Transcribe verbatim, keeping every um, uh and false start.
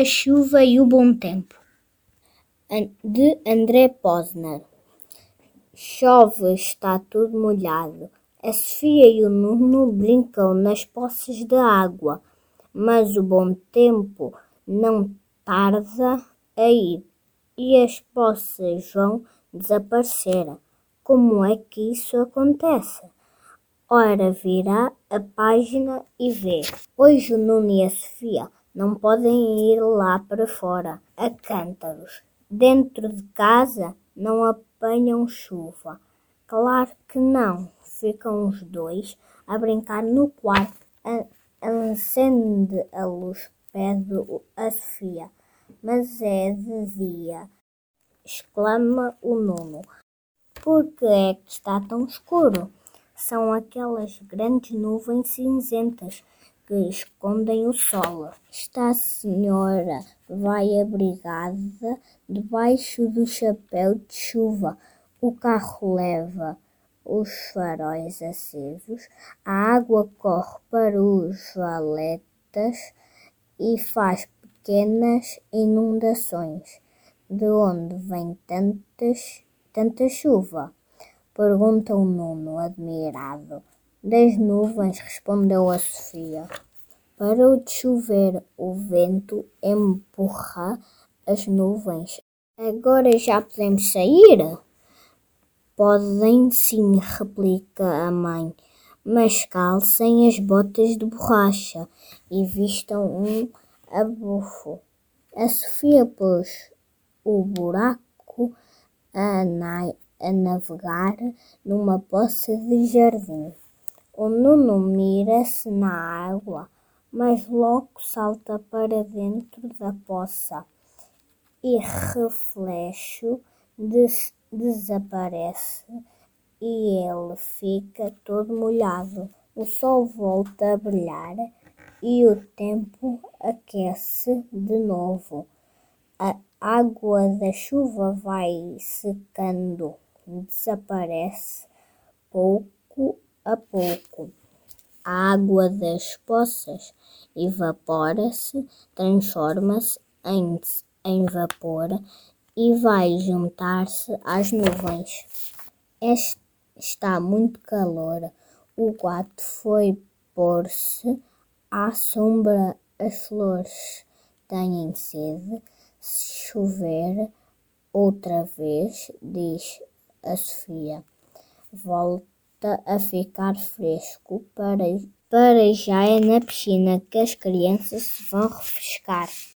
A chuva e o bom tempo. De André Posner. Chove, está tudo molhado. A Sofia e o Nuno brincam nas poças de água, mas o bom tempo não tarda a ir e as poças vão desaparecer. Como é que isso acontece? Ora, virá a página e vê. Hoje o Nuno e a Sofia não podem ir lá para fora, a cântaros. Dentro de casa não apanham chuva. Claro que não. Ficam os dois a brincar no quarto. Acende a luz, pede a Sofia. Mas é de dia, exclama o Nuno. Por que é que está tão escuro? São aquelas grandes nuvens cinzentas que escondem o sol. Está a senhora vai abrigada debaixo do chapéu de chuva. O carro leva os faróis acesos, a água corre para os valetas e faz pequenas inundações. De onde vem tantas, tanta chuva? Pergunta o Nuno, admirado. Das nuvens, respondeu a Sofia. Parou de chover, o vento empurra as nuvens. Agora já podemos sair? Podem sim, replica a mãe, mas calcem as botas de borracha e vistam um abufo. A Sofia pôs o buraco a, na, a navegar numa poça de jardim. O Nuno mira-se na água, mas logo salta para dentro da poça e reflexo des, desaparece e ele fica todo molhado. O sol volta a brilhar e o tempo aquece de novo. A água da chuva vai secando, desaparece pouco a pouco. A água das poças evapora-se, transforma-se em, em vapor e vai juntar-se às nuvens. Este, está muito calor. O gato foi pôr-se à sombra. As flores têm sede. Se chover outra vez, diz a Sofia, volta a ficar fresco. Para, para já é na piscina que as crianças se vão refrescar.